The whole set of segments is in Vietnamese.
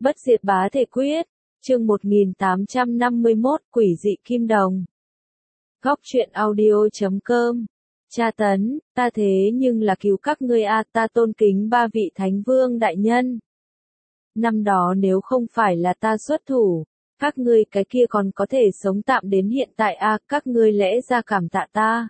Bất diệt bá thể quyết, chương 1851, quỷ dị kim đồng. Góc truyện audio.com. Tra tấn, ta thế nhưng là cứu các ngươi a, ta tôn kính ba vị thánh vương đại nhân. Năm đó nếu không phải là ta xuất thủ, các ngươi cái kia còn có thể sống tạm đến hiện tại a, các ngươi lẽ ra cảm tạ ta.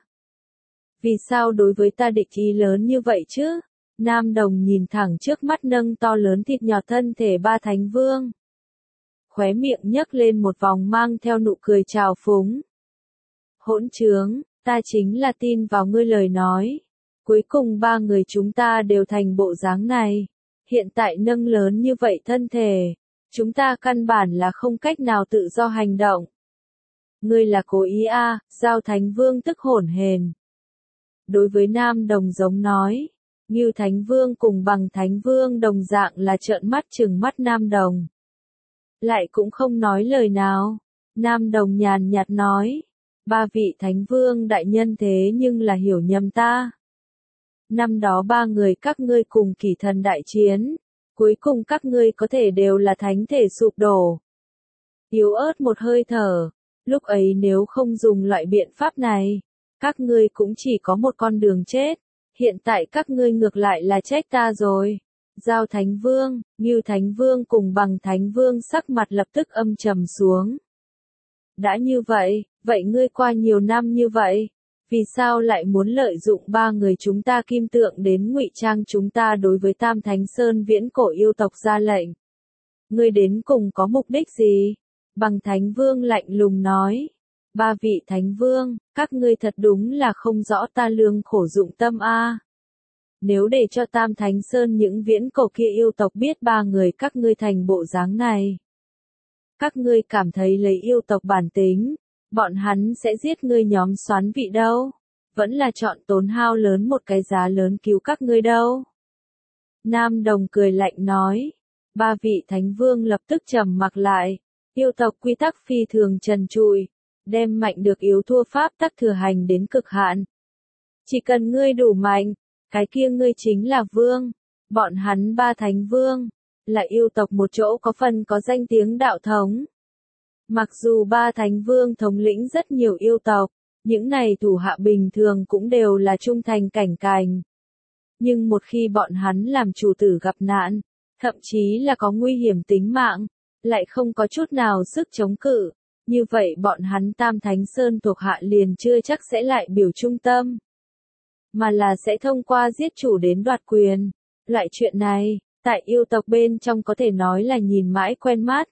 Vì sao đối với ta địch ý lớn như vậy chứ? Nam Đồng nhìn thẳng trước mắt nâng to lớn thịt nhỏ thân thể ba thánh vương. Khóe miệng nhấc lên một vòng mang theo nụ cười trào phúng. Hỗn trướng, ta chính là tin vào ngươi lời nói. Cuối cùng ba người chúng ta đều thành bộ dáng này. Hiện tại nâng lớn như vậy thân thể, chúng ta căn bản là không cách nào tự do hành động. Ngươi là cố ý a, Giao Thánh Vương tức hổn hển. Đối với Nam Đồng giống nói, Ngưu Thánh Vương cùng Bằng Thánh Vương đồng dạng là trợn mắt trừng mắt Nam Đồng. Lại cũng không nói lời nào. Nam Đồng nhàn nhạt nói, ba vị Thánh Vương đại nhân thế nhưng là hiểu nhầm ta. Năm đó ba người các ngươi cùng Kỷ Thần đại chiến, cuối cùng các ngươi có thể đều là thánh thể sụp đổ. Yếu ớt một hơi thở, lúc ấy nếu không dùng loại biện pháp này, các ngươi cũng chỉ có một con đường chết. Hiện tại các ngươi ngược lại là trách ta rồi. Giao Thánh Vương, Ngưu Thánh Vương cùng Bằng Thánh Vương sắc mặt lập tức âm trầm xuống. Đã như vậy, vậy ngươi qua nhiều năm như vậy, vì sao lại muốn lợi dụng ba người chúng ta kim tượng đến ngụy trang chúng ta đối với Tam Thánh Sơn viễn cổ yêu tộc ra lệnh? Ngươi đến cùng có mục đích gì? Bằng Thánh Vương lạnh lùng nói. Ba vị Thánh Vương, các ngươi thật đúng là không rõ ta lương khổ dụng tâm a. Nếu để cho Tam Thánh Sơn những viễn cổ kia yêu tộc biết ba người các ngươi thành bộ dáng này, các ngươi cảm thấy lấy yêu tộc bản tính, bọn hắn sẽ giết ngươi nhóm xoán vị đâu, vẫn là chọn tốn hao lớn một cái giá lớn cứu các ngươi đâu. Nam Đồng cười lạnh nói. Ba vị Thánh Vương lập tức trầm mặc lại. Yêu tộc quy tắc phi thường trần trụi, đem mạnh được yếu thua pháp tắc thừa hành đến cực hạn. Chỉ cần ngươi đủ mạnh, cái kia ngươi chính là vương. Bọn hắn ba Thánh Vương, là yêu tộc một chỗ có phần có danh tiếng đạo thống. Mặc dù ba Thánh Vương thống lĩnh rất nhiều yêu tộc, những này thủ hạ bình thường cũng đều là trung thành cảnh cành. Nhưng một khi bọn hắn làm chủ tử gặp nạn, thậm chí là có nguy hiểm tính mạng, lại không có chút nào sức chống cự, như vậy bọn hắn Tam Thánh Sơn thuộc hạ liền chưa chắc sẽ lại biểu trung tâm, mà là sẽ thông qua giết chủ đến đoạt quyền. Loại chuyện này, tại yêu tộc bên trong có thể nói là nhìn mãi quen mắt.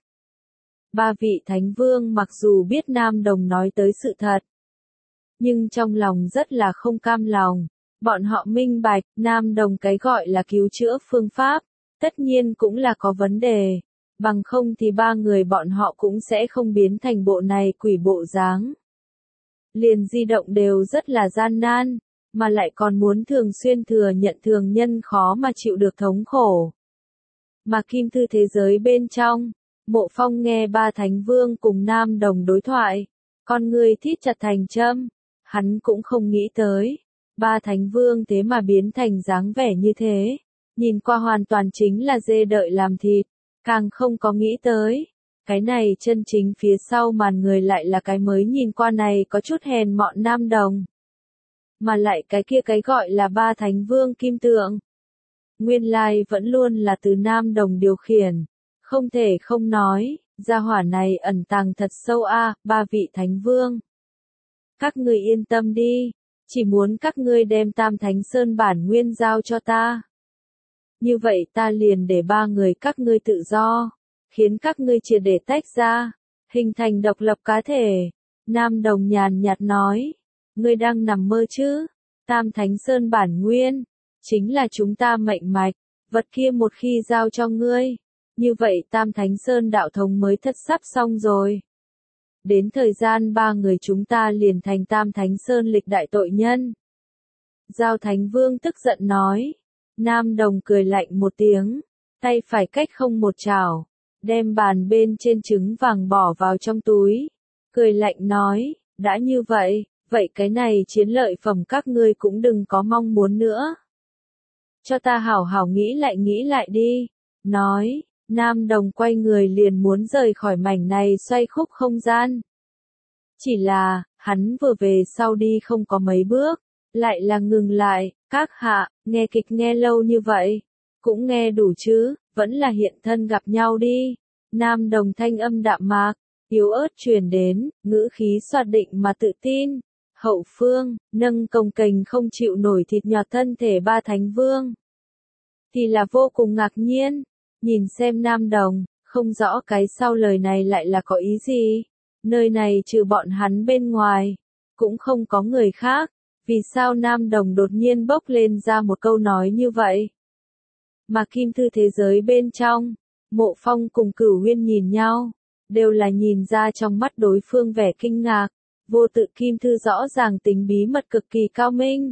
Ba vị Thánh Vương mặc dù biết Nam Đồng nói tới sự thật, nhưng trong lòng rất là không cam lòng. Bọn họ minh bạch, Nam Đồng cái gọi là cứu chữa phương pháp, tất nhiên cũng là có vấn đề. Bằng không thì ba người bọn họ cũng sẽ không biến thành bộ này quỷ bộ dáng. Liền di động đều rất là gian nan, mà lại còn muốn thường xuyên thừa nhận thường nhân khó mà chịu được thống khổ. Mà kim thư thế giới bên trong, Mộ Phong nghe ba Thánh Vương cùng Nam Đồng đối thoại, con người thít chặt thành châm, hắn cũng không nghĩ tới, ba Thánh Vương thế mà biến thành dáng vẻ như thế, nhìn qua hoàn toàn chính là dê đợi làm thịt, càng không có nghĩ tới, cái này chân chính phía sau màn người lại là cái mới nhìn qua này có chút hèn mọn Nam Đồng. Mà lại cái kia cái gọi là ba Thánh Vương kim tượng, nguyên lai vẫn luôn là từ Nam Đồng điều khiển, không thể không nói, gia hỏa này ẩn tàng thật sâu a. Ba vị Thánh Vương. Các ngươi yên tâm đi, chỉ muốn các ngươi đem Tam Thánh Sơn bản nguyên giao cho ta. Như vậy ta liền để ba người các ngươi tự do, khiến các ngươi triệt để tách ra, hình thành độc lập cá thể. Nam Đồng nhàn nhạt nói, ngươi đang nằm mơ chứ? Tam Thánh Sơn bản nguyên, chính là chúng ta mệnh mạch, vật kia một khi giao cho ngươi, như vậy Tam Thánh Sơn đạo thống mới thất sắp xong rồi. Đến thời gian ba người chúng ta liền thành Tam Thánh Sơn lịch đại tội nhân. Giao Thánh Vương tức giận nói. Nam Đồng cười lạnh một tiếng, tay phải cách không một chảo, đem bàn bên trên trứng vàng bỏ vào trong túi, cười lạnh nói, đã như vậy, vậy cái này chiến lợi phẩm các ngươi cũng đừng có mong muốn nữa. Cho ta hảo hảo nghĩ lại đi, nói, Nam Đồng quay người liền muốn rời khỏi mảnh này xoay khúc không gian. Chỉ là, hắn vừa về sau đi không có mấy bước, lại là ngừng lại, các hạ, nghe kịch nghe lâu như vậy, cũng nghe đủ chứ, vẫn là hiện thân gặp nhau đi. Nam Đồng thanh âm đạm mạc, yếu ớt truyền đến, ngữ khí xoạt định mà tự tin. Hậu phương, nâng cồng kềnh không chịu nổi thịt nhọt thân thể ba thánh vương. Thì là vô cùng ngạc nhiên, nhìn xem Nam Đồng, không rõ cái sau lời này lại là có ý gì. Nơi này trừ bọn hắn bên ngoài, cũng không có người khác, vì sao Nam Đồng đột nhiên bốc lên ra một câu nói như vậy. Mà kim thư thế giới bên trong, Mộ Phong cùng Cửu Huyên nhìn nhau, đều là nhìn ra trong mắt đối phương vẻ kinh ngạc, vô tự kim thư rõ ràng tính bí mật cực kỳ cao minh.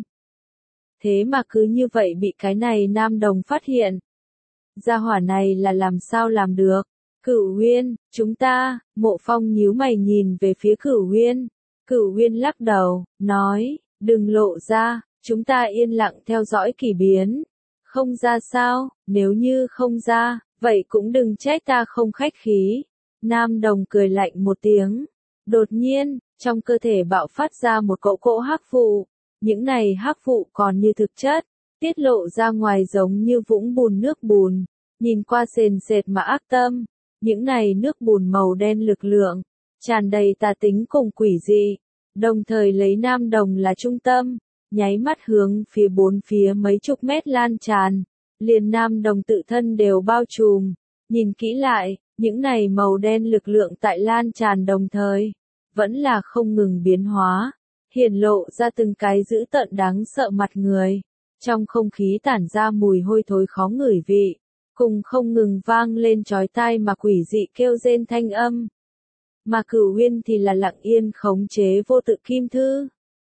Thế mà cứ như vậy bị cái này Nam Đồng phát hiện. Gia hỏa này là làm sao làm được? Cửu Huyên, chúng ta, Mộ Phong nhíu mày nhìn về phía Cửu Huyên. Cửu Huyên lắc đầu, nói, đừng lộ ra, chúng ta yên lặng theo dõi kỳ biến. Không ra sao, nếu như không ra, vậy cũng đừng trách ta không khách khí. Nam Đồng cười lạnh một tiếng. Đột nhiên, trong cơ thể bạo phát ra một cỗ hắc vụ. Những này hắc vụ còn như thực chất, tiết lộ ra ngoài giống như vũng bùn nước bùn. Nhìn qua sền sệt mà ác tâm. Những này nước bùn màu đen lực lượng, tràn đầy tà tính cùng quỷ dị. Đồng thời lấy Nam Đồng là trung tâm, nháy mắt hướng phía bốn phía mấy chục mét lan tràn. Liền Nam Đồng tự thân đều bao trùm. Nhìn kỹ lại, những này màu đen lực lượng tại lan tràn đồng thời, vẫn là không ngừng biến hóa, hiển lộ ra từng cái dữ tợn đáng sợ mặt người. Trong không khí tản ra mùi hôi thối khó ngửi vị, cùng không ngừng vang lên chói tai mà quỷ dị kêu rên thanh âm. Mà Cửu Huyên thì là lặng yên khống chế vô tự kim thư.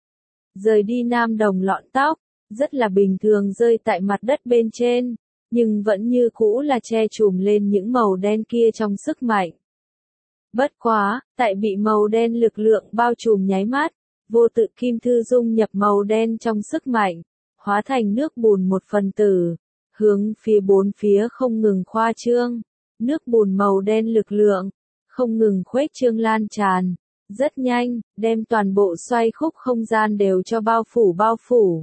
Rời đi Nam Đồng lọn tóc, rất là bình thường rơi tại mặt đất bên trên, nhưng vẫn như cũ là che trùm lên những màu đen kia trong sức mạnh. Bất quá, tại bị màu đen lực lượng bao trùm nháy mắt, vô tự kim thư dung nhập màu đen trong sức mạnh, hóa thành nước bùn một phần tử, hướng phía bốn phía không ngừng khoa trương. Nước bùn màu đen lực lượng, không ngừng khuếch trương lan tràn, rất nhanh, đem toàn bộ xoay khúc không gian đều cho bao phủ.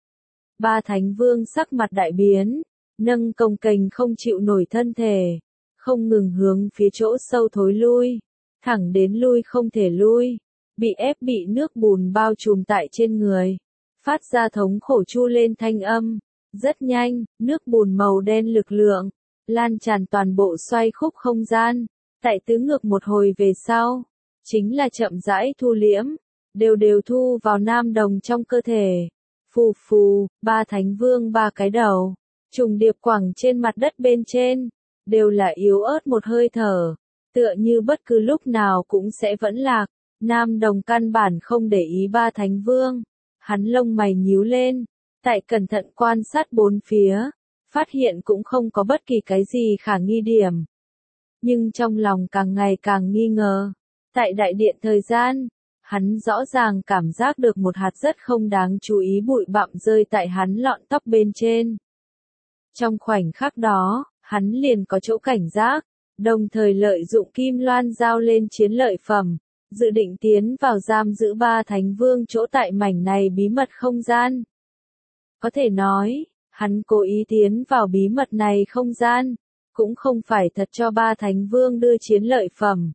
Ba thánh vương sắc mặt đại biến, nâng cồng kềnh không chịu nổi thân thể, không ngừng hướng phía chỗ sâu thối lui, thẳng đến lui không thể lui, bị ép bị nước bùn bao trùm tại trên người, phát ra thống khổ chu lên thanh âm. Rất nhanh, nước bùn màu đen lực lượng, lan tràn toàn bộ xoay khúc không gian, tại tứ ngược một hồi về sau, chính là chậm rãi thu liễm, đều thu vào Nam Đồng trong cơ thể. Phù phù, ba thánh vương ba cái đầu, trùng điệp quẳng trên mặt đất bên trên, đều là yếu ớt một hơi thở, tựa như bất cứ lúc nào cũng sẽ vẫn lạc. Nam Đồng căn bản không để ý ba thánh vương, hắn lông mày nhíu lên, tại cẩn thận quan sát bốn phía, phát hiện cũng không có bất kỳ cái gì khả nghi điểm. Nhưng trong lòng càng ngày càng nghi ngờ, tại đại điện thời gian, hắn rõ ràng cảm giác được một hạt rất không đáng chú ý bụi bặm rơi tại hắn lọn tóc bên trên. Trong khoảnh khắc đó, hắn liền có chỗ cảnh giác, đồng thời lợi dụng kim loan giao lên chiến lợi phẩm, dự định tiến vào giam giữ ba thánh vương chỗ tại mảnh này bí mật không gian. Có thể nói, hắn cố ý tiến vào bí mật này không gian, cũng không phải thật cho ba thánh vương đưa chiến lợi phẩm,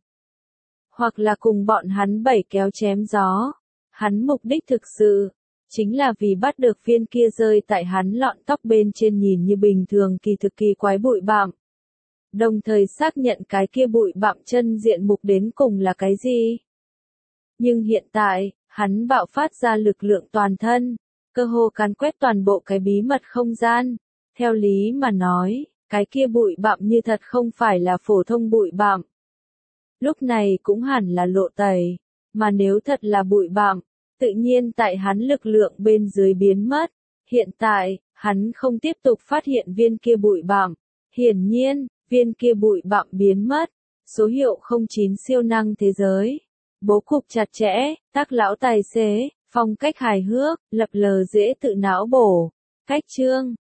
hoặc là cùng bọn hắn bảy kéo chém gió. Hắn mục đích thực sự, chính là vì bắt được viên kia rơi tại hắn lọn tóc bên trên nhìn như bình thường kỳ thực kỳ quái bụi bặm. Đồng thời xác nhận cái kia bụi bặm chân diện mục đến cùng là cái gì. Nhưng hiện tại, hắn bạo phát ra lực lượng toàn thân, cơ hồ càn quét toàn bộ cái bí mật không gian. Theo lý mà nói, cái kia bụi bặm như thật không phải là phổ thông bụi bặm. Lúc này cũng hẳn là lộ tẩy, mà nếu thật là bụi bặm, tự nhiên tại hắn lực lượng bên dưới biến mất. Hiện tại, hắn không tiếp tục phát hiện viên kia bụi bặm. Hiển nhiên, viên kia bụi bặm biến mất. Số hiệu 09 siêu năng thế giới. Bố cục chặt chẽ, tác lão tài xế, phong cách hài hước, lập lờ dễ tự não bổ. Cách chương